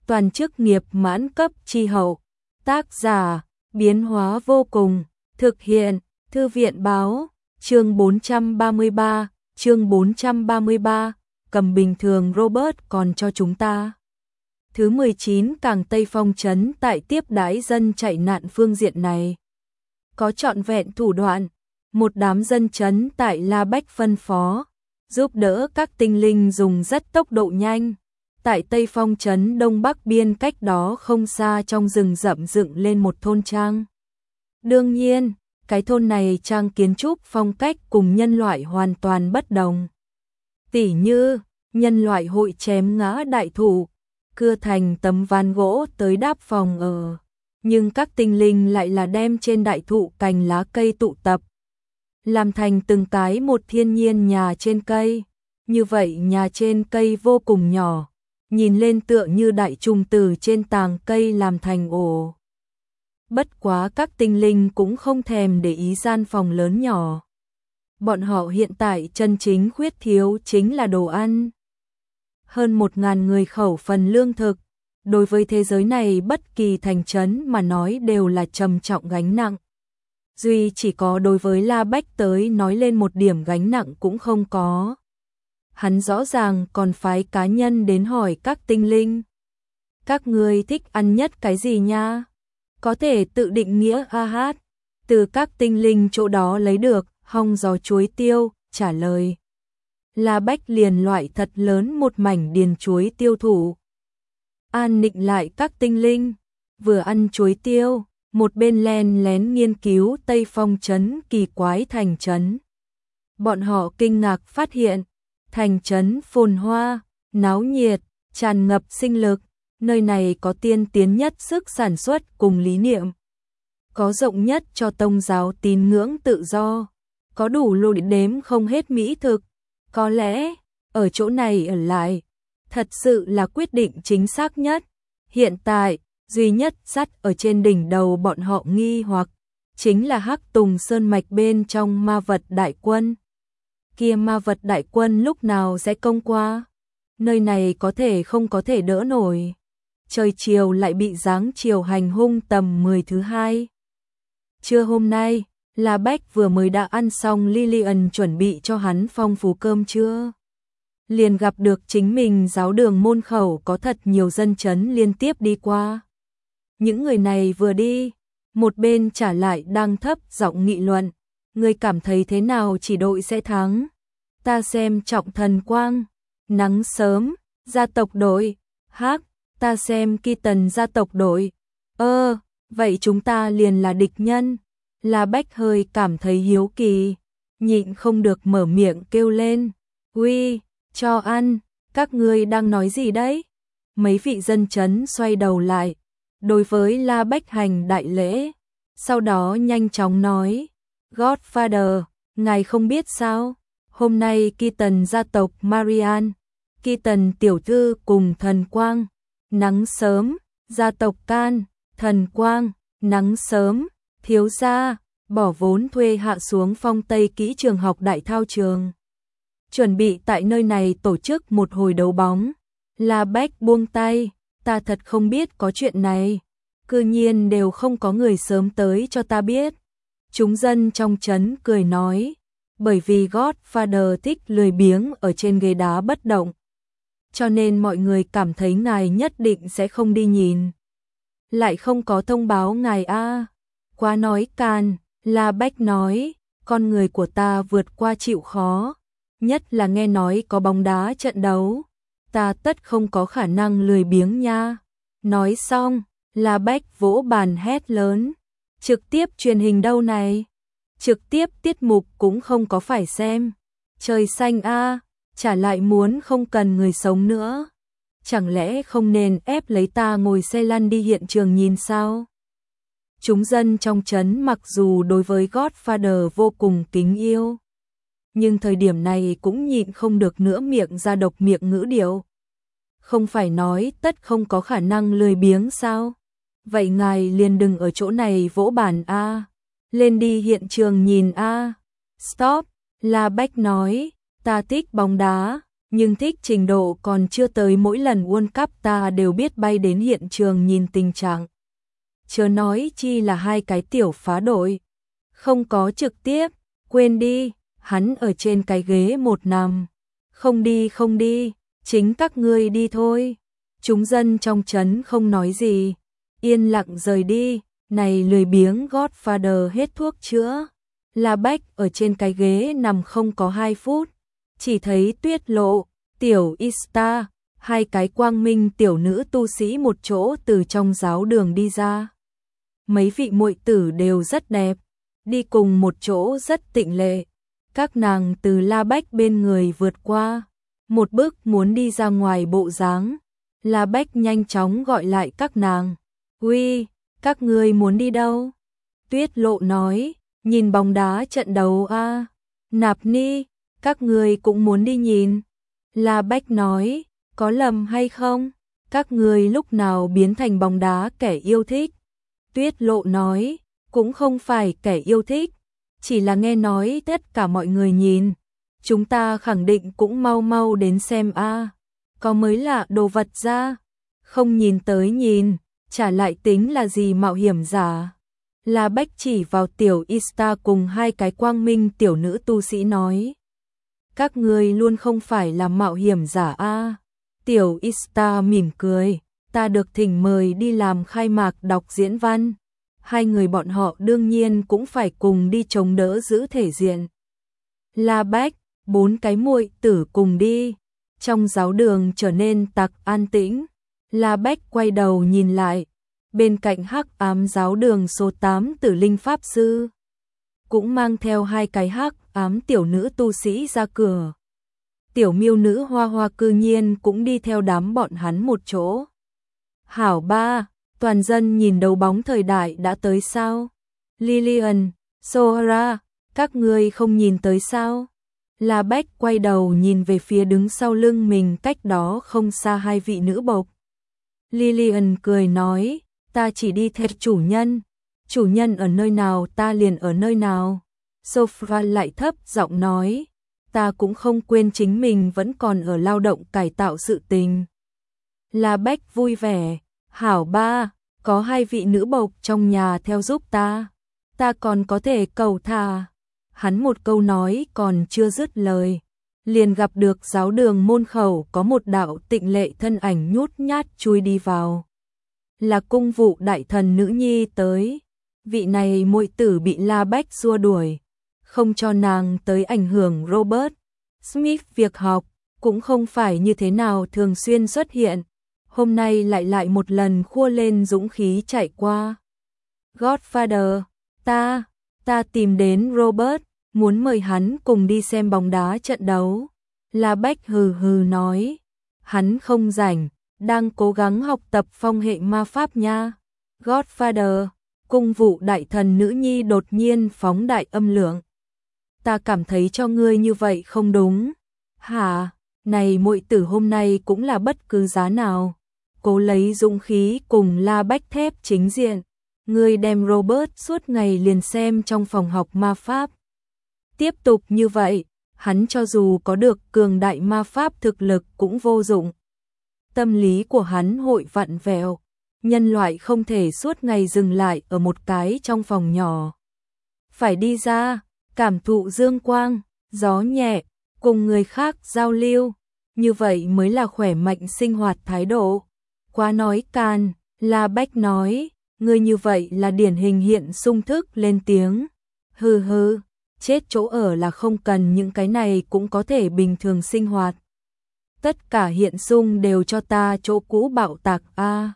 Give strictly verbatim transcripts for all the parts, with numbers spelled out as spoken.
toàn chức nghiệp mãn cấp chi hậu. Tác giả, biến hóa vô cùng, thực hiện, Thư viện báo, chương bốn trăm ba mươi ba, chương bốn trăm ba mươi ba, cầm bình thường Robert còn cho chúng ta. Thứ mười chín Cảng Tây Phong trấn tại tiếp đãi dân chạy nạn phương diện này. Có trọn vẹn thủ đoạn, một đám dân trấn tại La Bách phân phó, giúp đỡ các tinh linh dùng rất tốc độ nhanh. Tại Tây Phong trấn đông bắc biên cách đó không xa trong rừng rậm dựng lên một thôn trang. Đương nhiên, cái thôn này trang kiến trúc phong cách cùng nhân loại hoàn toàn bất đồng. Tỉ như, nhân loại hội chém ngã đại thụ, cưa thành tấm ván gỗ tới đáp phòng ở. Nhưng các tinh linh lại là đem trên đại thụ cành lá cây tụ tập, làm thành từng cái một thiên nhiên nhà trên cây. Như vậy nhà trên cây vô cùng nhỏ, nhìn lên tựa như đại trùng từ trên tàng cây làm thành ổ. Bất quá các tinh linh cũng không thèm để ý gian phòng lớn nhỏ. Bọn họ hiện tại chân chính khuyết thiếu chính là đồ ăn. Hơn một ngàn người khẩu phần lương thực, đối với thế giới này bất kỳ thành trấn mà nói đều là trầm trọng gánh nặng. Duy chỉ có đối với La Bách tới nói lên một điểm gánh nặng cũng không có. Hắn rõ ràng còn phái cá nhân đến hỏi các tinh linh. Các ngươi thích ăn nhất cái gì nha? Có thể tự định nghĩa a hát. Từ các tinh linh chỗ đó lấy được, hong giò chuối tiêu, trả lời. La Bách liền loại thật lớn một mảnh điền chuối tiêu thủ. An nịnh lại các tinh linh, vừa ăn chuối tiêu, một bên len lén nghiên cứu Tây Phong trấn kỳ quái thành trấn. Bọn họ kinh ngạc phát hiện, thành trấn phồn hoa, náo nhiệt, tràn ngập sinh lực, nơi này có tiên tiến nhất sức sản xuất cùng lý niệm. Có rộng nhất cho tôn giáo tín ngưỡng tự do, có đủ lô đếm không hết mỹ thực. Có lẽ, ở chỗ này ở lại, thật sự là quyết định chính xác nhất. Hiện tại, duy nhất dắt ở trên đỉnh đầu bọn họ nghi hoặc, chính là Hắc Tùng Sơn Mạch bên trong ma vật đại quân. Kia ma vật đại quân lúc nào sẽ công qua? Nơi này có thể không có thể đỡ nổi. Trời chiều lại bị giáng chiều hành hung tầm mười thứ hai. Trưa hôm nay, La Bách vừa mới đã ăn xong Lillian chuẩn bị cho hắn phong phú cơm trưa. Liền gặp được chính mình giáo đường môn khẩu có thật nhiều dân chấn liên tiếp đi qua. Những người này vừa đi, một bên trả lại đang thấp giọng nghị luận. Người cảm thấy thế nào chỉ đội sẽ thắng? Ta xem Trọng Thần Quang, Nắng Sớm, gia tộc đội, hắc, ta xem Ki Tần gia tộc đội. Ơ, vậy chúng ta liền là địch nhân. La Bách hơi cảm thấy hiếu kỳ, nhịn không được mở miệng kêu lên. Uy, cho ăn, các ngươi đang nói gì đấy? Mấy vị dân chấn xoay đầu lại, đối với La Bách hành đại lễ, sau đó nhanh chóng nói. Godfather, ngài không biết sao? Hôm nay Ki Tần gia tộc Marian, Ki Tần tiểu thư cùng Thần Quang, Nắng Sớm, gia tộc Can, Thần Quang, Nắng Sớm, thiếu gia, bỏ vốn thuê hạ xuống Phong Tây Kỹ trường học đại thao trường. Chuẩn bị tại nơi này tổ chức một hồi đấu bóng. La Bách buông tay, ta thật không biết có chuyện này. Cư nhiên đều không có người sớm tới cho ta biết. Chúng dân trong trấn cười nói, bởi vì Godfather thích lười biếng ở trên ghế đá bất động. Cho nên mọi người cảm thấy ngài nhất định sẽ không đi nhìn. Lại không có thông báo ngài a. Quá nói càn. La Bách nói, con người của ta vượt qua chịu khó, nhất là nghe nói có bóng đá trận đấu, ta tất không có khả năng lười biếng nha. Nói xong, La Bách vỗ bàn hét lớn, trực tiếp truyền hình đâu này? Trực tiếp tiết mục cũng không có phải xem. Trời xanh a, trả lại muốn không cần người sống nữa. Chẳng lẽ không nên ép lấy ta ngồi xe lăn đi hiện trường nhìn sao? Chúng dân trong trấn mặc dù đối với Godfather vô cùng kính yêu, nhưng thời điểm này cũng nhịn không được nữa miệng ra độc miệng ngữ điệu. Không phải nói tất không có khả năng lười biếng sao? Vậy ngài liền đừng ở chỗ này vỗ bàn a, lên đi hiện trường nhìn a. Stop, La Bách nói, ta thích bóng đá, nhưng thích trình độ còn chưa tới, mỗi lần World Cup ta đều biết bay đến hiện trường nhìn tình trạng. Chớ nói chi là hai cái tiểu phá đội. Không có trực tiếp, quên đi, hắn ở trên cái ghế một nằm. Không đi không đi, chính các ngươi đi thôi. Chúng dân trong trấn không nói gì, yên lặng rời đi. Này lười biếng Godfather hết thuốc chữa. La Bách ở trên cái ghế nằm không có hai phút, chỉ thấy Tuyết Lộ, Tiểu Ista, hai cái quang minh tiểu nữ tu sĩ một chỗ từ trong giáo đường đi ra. Mấy vị muội tử đều rất đẹp, đi cùng một chỗ rất tịnh lệ. Các nàng từ La Bách bên người vượt qua, một bước muốn đi ra ngoài bộ dáng. La Bách nhanh chóng gọi lại các nàng. Uy, các ngươi muốn đi đâu? Tuyết Lộ nói, nhìn bóng đá trận đấu a. À? Nạp Ni, các ngươi cũng muốn đi nhìn. La Bách nói, có lầm hay không? Các ngươi lúc nào biến thành bóng đá kẻ yêu thích? Tuyết Lộ nói, cũng không phải kẻ yêu thích, chỉ là nghe nói tất cả mọi người nhìn. Chúng ta khẳng định cũng mau mau đến xem a. À. Có mới lạ đồ vật ra, không nhìn tới nhìn, trả lại tính là gì mạo hiểm giả. La Bách chỉ vào Tiểu Ista cùng hai cái quang minh tiểu nữ tu sĩ nói. Các ngươi luôn không phải là mạo hiểm giả a. À. Tiểu Ista mỉm cười, ta được thỉnh mời đi làm khai mạc đọc diễn văn. Hai người bọn họ đương nhiên cũng phải cùng đi chống đỡ giữ thể diện. La Bách, bốn cái muội tử cùng đi. Trong giáo đường trở nên tặc an tĩnh. La Bách quay đầu nhìn lại. Bên cạnh hắc ám giáo đường số tám Tử Linh Pháp Sư cũng mang theo hai cái hắc ám tiểu nữ tu sĩ ra cửa. Tiểu miêu nữ Hoa Hoa cư nhiên cũng đi theo đám bọn hắn một chỗ. Hảo ba, toàn dân nhìn đấu bóng thời đại đã tới sao? Lillian, Sohara, các ngươi không nhìn tới sao? La Bách quay đầu nhìn về phía đứng sau lưng mình cách đó không xa hai vị nữ bộc. Lillian cười nói, ta chỉ đi theo chủ nhân, chủ nhân ở nơi nào ta liền ở nơi nào. Sophia lại thấp giọng nói, ta cũng không quên chính mình vẫn còn ở lao động cải tạo sự tình. La Bách vui vẻ, hảo ba, có hai vị nữ bộc trong nhà theo giúp ta, ta còn có thể cầu tha. Hắn một câu nói còn chưa dứt lời, liền gặp được giáo đường môn khẩu có một đạo tịnh lệ thân ảnh nhút nhát chui đi vào. Là cung vụ đại thần nữ nhi tới. Vị này muội tử bị La Bách xua đuổi, không cho nàng tới ảnh hưởng Robert Smith việc học, cũng không phải như thế nào thường xuyên xuất hiện. Hôm nay lại lại một lần khua lên dũng khí chạy qua. Godfather, ta, ta tìm đến Robert, muốn mời hắn cùng đi xem bóng đá trận đấu. La Bách hừ hừ nói, hắn không rảnh, đang cố gắng học tập phong hệ ma pháp nha. Godfather, cung vụ đại thần nữ nhi đột nhiên phóng đại âm lượng. Ta cảm thấy cho ngươi như vậy không đúng. Hả, này muội tử hôm nay cũng là bất cứ giá nào. Cố lấy dũng khí cùng La Bách thép chính diện. Ngươi đem Robert suốt ngày liền xem trong phòng học ma pháp. Tiếp tục như vậy, hắn cho dù có được cường đại ma pháp thực lực cũng vô dụng. Tâm lý của hắn hội vặn vẹo. Nhân loại không thể suốt ngày dừng lại ở một cái trong phòng nhỏ. Phải đi ra, cảm thụ dương quang, gió nhẹ, cùng người khác giao lưu. Như vậy mới là khỏe mạnh sinh hoạt thái độ. Quá nói càn, La Bách nói, người như vậy là điển hình hiện sung thức lên tiếng. Hừ hừ, chết chỗ ở là không cần những cái này cũng có thể bình thường sinh hoạt. Tất cả hiện sung đều cho ta chỗ cũ bạo tạc a. À.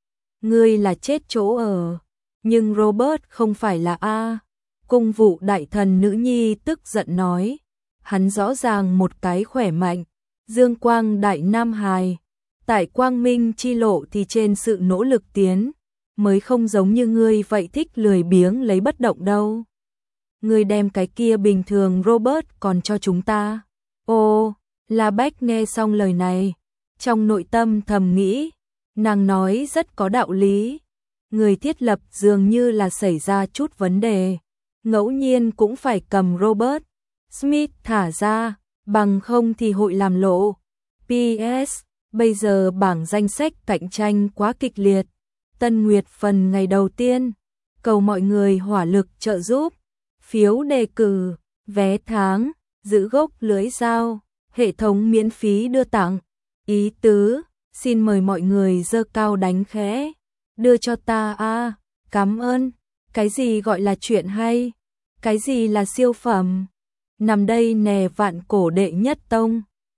Ngươi là chết chỗ ở, nhưng Robert không phải là a. À. Cung vụ đại thần nữ nhi tức giận nói, hắn rõ ràng một cái khỏe mạnh, dương quang đại nam hài, tại quang minh chi lộ thì trên sự nỗ lực tiến, mới không giống như ngươi vậy thích lười biếng lấy bất động đâu. Ngươi đem cái kia bình thường Robert còn cho chúng ta. Ô, La Bách nghe xong lời này, trong nội tâm thầm nghĩ, nàng nói rất có đạo lý. Người thiết lập dường như là xảy ra chút vấn đề, ngẫu nhiên cũng phải cầm Robert Smith thả ra, bằng không thì hội làm lộ. pê ét, bây giờ bảng danh sách cạnh tranh quá kịch liệt. Tân Nguyệt phần ngày đầu tiên, cầu mọi người hỏa lực trợ giúp, phiếu đề cử, vé tháng, giữ gốc lưỡi dao, hệ thống miễn phí đưa tặng. Ý tứ, xin mời mọi người giơ cao đánh khẽ, đưa cho ta a, à, cảm ơn. Cái gì gọi là chuyện hay? Cái gì là siêu phẩm? Nằm đây nè vạn cổ đệ nhất tông.